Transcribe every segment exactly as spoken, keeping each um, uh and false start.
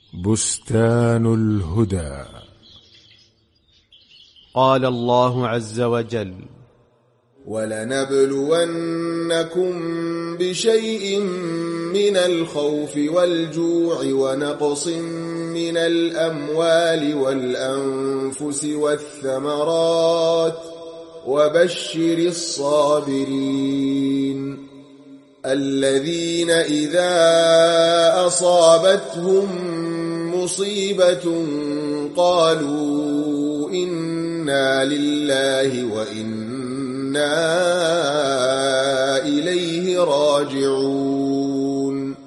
بستان الهدى. قال الله عز وجل: ولنبلونكم بشيء من الخوف والجوع ونقص من الأموال والأنفس والثمرات وبشر الصابرين الذين إذا أصابتهم مصيبة قالوا إنا لله وإنا إليه راجعون.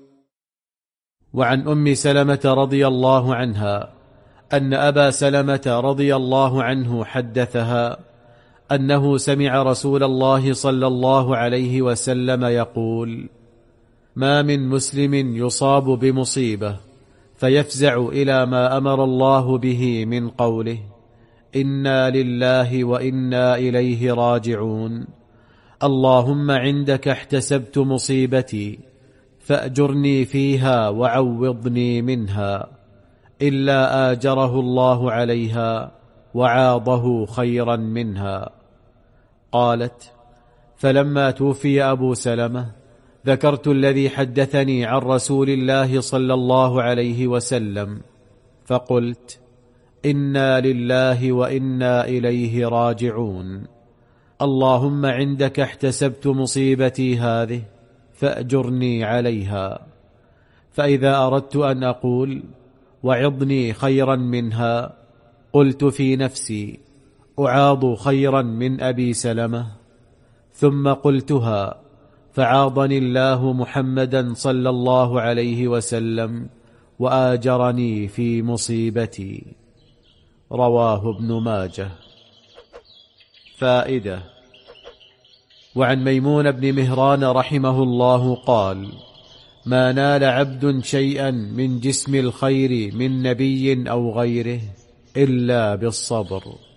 وعن أم سلمة رضي الله عنها أن أبا سلمة رضي الله عنه حدثها أنه سمع رسول الله صلى الله عليه وسلم يقول: ما من مسلم يصاب بمصيبة فيفزع إلى ما أمر الله به من قوله إنا لله وإنا إليه راجعون، اللهم عندك احتسبت مصيبتي فأجرني فيها وعوضني منها، إلا آجره الله عليها وعاضه خيرا منها. قالت: فلما توفي أبو سلمة ذكرت الذي حدثني عن رسول الله صلى الله عليه وسلم فقلت: إنا لله وإنا إليه راجعون، اللهم عندك احتسبت مصيبتي هذه فأجرني عليها. فإذا أردت أن أقول وعظني خيرا منها قلت في نفسي أعاض خيرا من أبي سلمة، ثم قلتها فعاضني الله محمدا صلى الله عليه وسلم وآجرني في مصيبتي. رواه ابن ماجه. فائدة: وعن ميمون بن مهران رحمه الله قال: ما نال عبد شيئا من جسم الخير من نبي أو غيره إلا بالصبر.